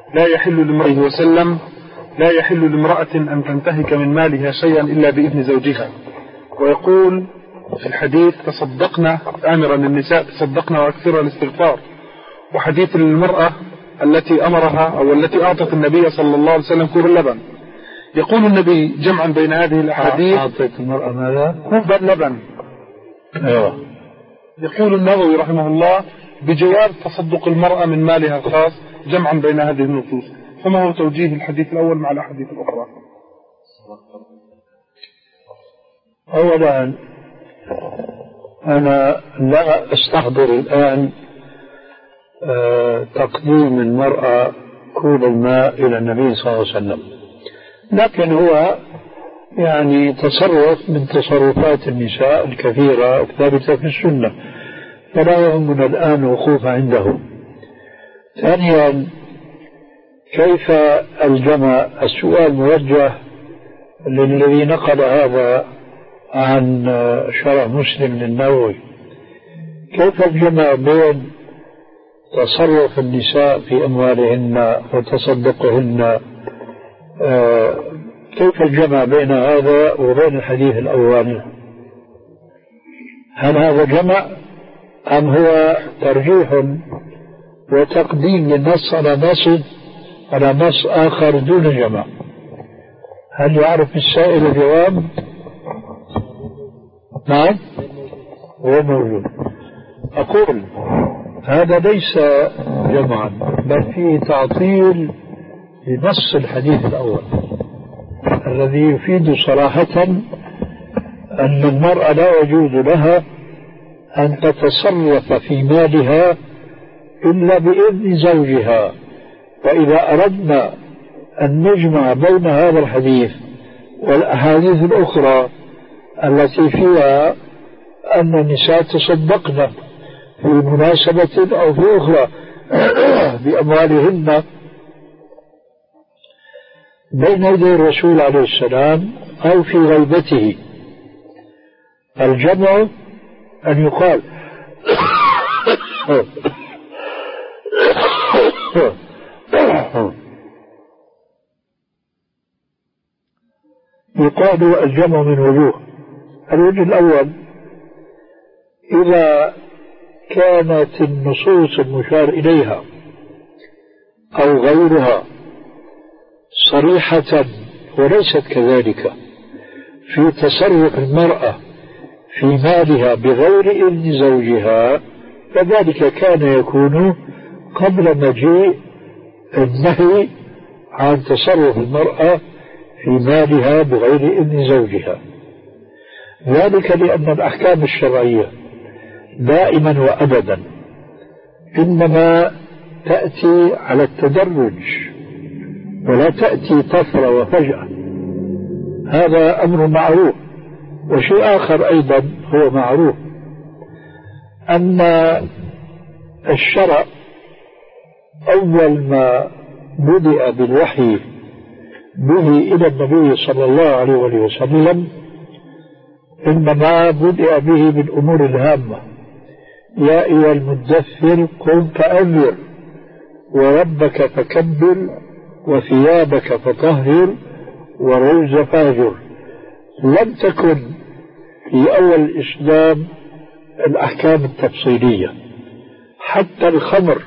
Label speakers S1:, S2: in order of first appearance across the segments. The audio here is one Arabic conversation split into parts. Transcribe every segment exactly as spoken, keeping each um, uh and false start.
S1: لا يحل لامرأة وسلم لا يحل لامرأة أن تنتهك من مالها شيئا إلا بإذن زوجها. ويقول في الحديث تصدقنا آمرا النساء تصدقنا وأكثر الاستغفار. وحديث المرأة التي أمرها أو التي أعطت النبي صلى الله عليه وسلم كوب اللبن. يقول النبي جمعا بين هذه الأحاديث
S2: أعطت المرأة ماذا؟
S1: كوب اللبن.
S2: أيوة.
S1: يقول النووي رحمه الله بجواز تصدق المرأة من مالها الخاص جمعا بين هذه النصوص. فما هو توجيه الحديث الأول مع الأحاديث الأخرى؟
S2: أولا أنا لا أستحضر الآن تقديم المرأة كوب الماء إلى النبي صلى الله عليه وسلم، لكن هو يعني تصرف من تصرفات النساء الكثيرة الثابتة في السنة، فلا يهمنا الآن وقوف عنده. ثانيا، كيف الجمع؟ السؤال موجه للذي نقل هذا عن شرح مسلم للنووي. كيف الجمع بين تصرف النساء في أموالهن وتصدقهن؟ كيف الجمع بين هذا وبين الحديث الأول؟ هل هذا جمع أم هو ترجيح وتقديم للنص على نص على نص آخر دون جمع؟ هل يعرف السائل الجواب؟ نعم، هو موجود. أقول هذا ليس جمعا، بل فيه تعطيل لنص الحديث الأول الذي يفيد صراحة أن المرأة لا يجوز لها أن تتصرف في مالها إلا بإذن زوجها. وإذا أردنا أن نجمع بين هذا الحديث والأحاديث الأخرى التي فيها أن النساء تصدقن في مناسبة أو في أخرى بأموالهن بين يدي الرسول عليه السلام أو في غيبته، الجمع أن يقال يقال الجمع من وجوه. الوجه الأول، إذا كانت النصوص المشار إليها أو غيرها صريحة وليست كذلك في تصرف المرأة في مالها بغير إذن زوجها، فذلك كان يكون قبل مجيء النهي عن تصرف المرأة في مالها بغير إذن زوجها. ذلك لأن الأحكام الشرعية دائما وأبدا إنما تأتي على التدرج ولا تأتي طفرة وفجأة. هذا أمر معروف. وشيء آخر أيضا هو معروف، أن الشرع أول ما بدأ بالوحي به إلى النبي صلى الله عليه وسلم إنما بدأ به بالأمور الهامة. يا أيها المدثر قم فأنذر وربك فكبر وثيابك فطهر والرجز فاهجر. لم تكن في أول الإسلام الأحكام التفصيلية. حتى الخمر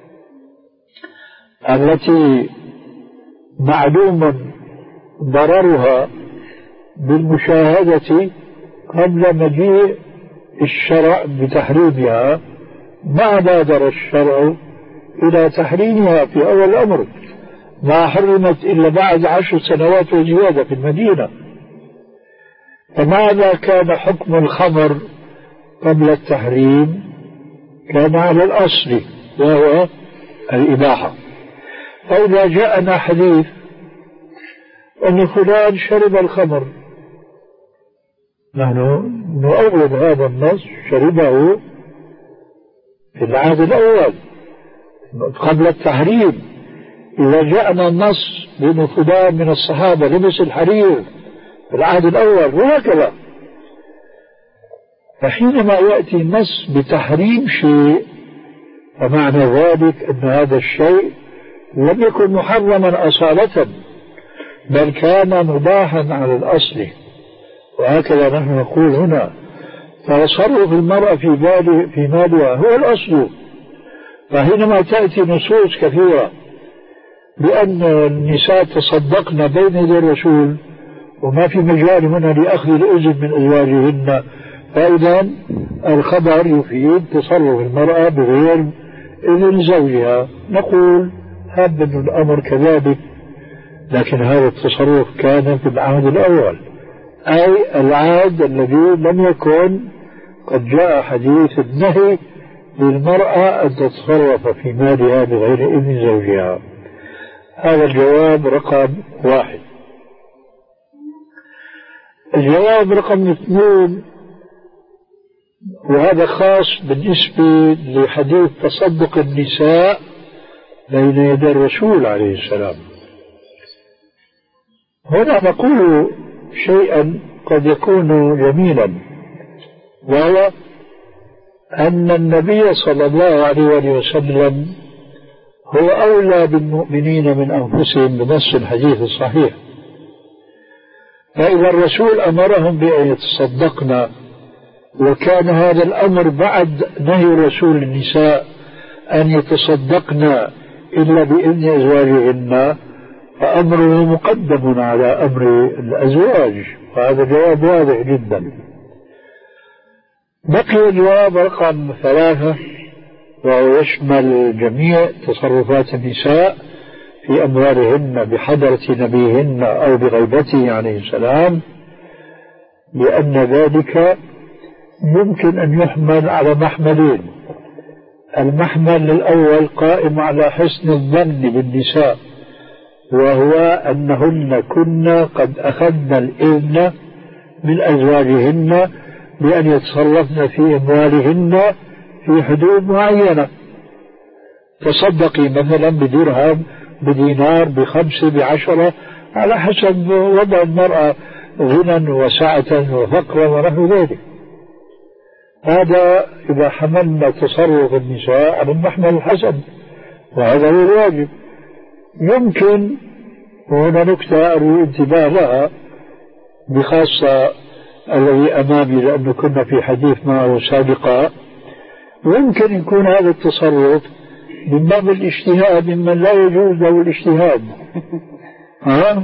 S2: التي معلوم ضررها بالمشاهدة قبل مجيء الشرع بتحريمها، ما بادر الشرع إلى تحريمها في أول الأمر، ما حرمت إلا بعد عشر سنوات وزيادة في المدينة. فماذا كان حكم الخمر قبل التحريم؟ كان على الأصل وهو الإباحة. فإذا جاءنا حديث أن فلان شرب الخمر، نحن نؤول هذا النص شربه في العهد الأول قبل التحريم. إذا جاءنا النص بأن فلان من الصحابة لبس الحرير في العهد الأول وهكذا. فحينما يأتي النص بتحريم شيء فمعنى ذلك أن هذا الشيء لم يكن محرما أصالة، بل كان مباحا على الأصل. وهكذا نحن نقول هنا تصرف المرأة في مال في مالها هو الأصل. فحينما تأتي نصوص كثيرة بأن النساء تصدقن بين يدي الرسول وما في مجال هنا لأخذ الإذن من أزواجهن، فإذا الخبر يفيد تصرف المرأة بغير إذن زوجها. نقول هذا الأمر كذلك، لكن هذا التصرف كان في العهد الأول، أي العهد الذي لم يكن قد جاء حديث النهي للمرأة أن تتصرف في مالها بغير إذن زوجها. هذا الجواب رقم واحد. الجواب رقم اثنين، وهذا خاص بالنسبة لحديث تصدق النساء بين يدي الرسول عليه السلام. هنا نقول شيئا قد يكون جميلا، وهو أن النبي صلى الله عليه وسلم هو أولى بالمؤمنين من أنفسهم بنص الحديث الصحيح. فإذا الرسول أمرهم بأن يتصدقن، وكان هذا الأمر بعد نهي الرسول النساء أن يتصدقن إلا بإذن أزواجهن، فأمره مقدم على أمر الأزواج، وهذا جواب واضح جدا. بقي الجواب رقم ثلاثة، وهو يشمل جميع تصرفات النساء في أموالهن بحضرة نبيهن أو بغيبته عليه السلام، لأن ذلك يمكن أن يحمل على محملين. المحمل الأول قائم على حسن الظن بالنساء، وهو أنهن كن قد أخذن الإذن من أزواجهن بأن يتصرفن في أموالهن في حدود معينة. تصدقي مثلا بدرهم، بدينار، بخمسة، بعشرة، على حسب وضع المرأة غنى وسعة وفقرا ونحو ذلك. هذا إذا حملنا تصرف النساء على المحمل الحسن، وهذا هو الواجب. يمكن، وهنا نكتة أريد انتباه لها بخاصة الذي أمامي لأنه كنا في حديث معه سابقا، يمكن يكون هذا التصرف من باب الاجتهاد ممن لا يجوز له الاجتهاد. ها؟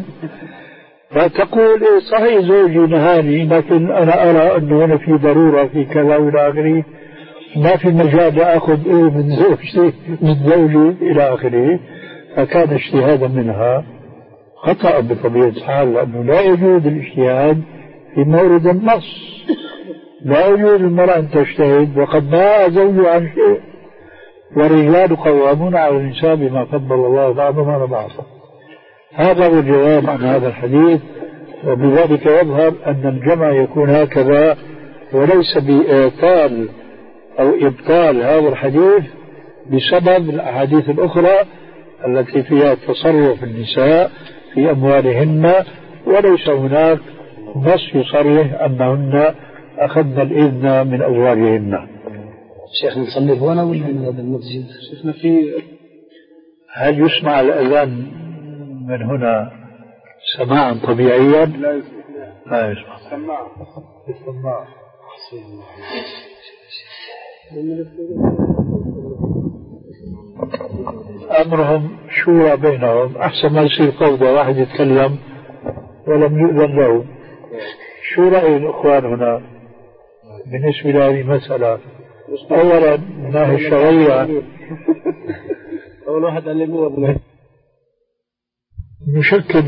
S2: فتقول إيه صحيح زوجي نهاني، لكن أنا أرى أنه هنا في ضرورة في كذا وإلى آخره، ما في مجال أخذ إيه من زوجتي من زوجي إلى آخره، فكان اجتهادا منها خطأ بطبيعة الحال، لأنه لا يجوز الاجتهاد في مورد النص. لا يجوز المرأة أن تجتهد وقد ما زوج عن شيء، والرجال قوامون على النساء بما فضل الله بعضهم على بعض. هذا هو الجواب عن هذا الحديث، وبذلك يظهر أن الجمع يكون هكذا، وليس بإبطال أو إبطال هذا الحديث بسبب الأحاديث الأخرى التي فيها تصرف النساء في أموالهن، وليس هناك نص يصرح أنهن أخذن الإذن من أزواجهن.
S3: شيخ نصلي هنا ولا من هذا المسجد؟
S1: شيخنا في
S2: هل يسمع الأذان من هنا سماعا طبيعيا؟
S1: لا يسمع.
S2: لا يسمع.
S1: سماع. السماع.
S2: أمرهم شورى بينهم، أحسن ما يصير فوضى واحد يتكلم ولم يؤذن له. شو رأي الإخوان هنا بالنسبة لهذه المسألة؟ أولا الناحية الشرعية،
S3: أول واحد علموه
S2: نشكل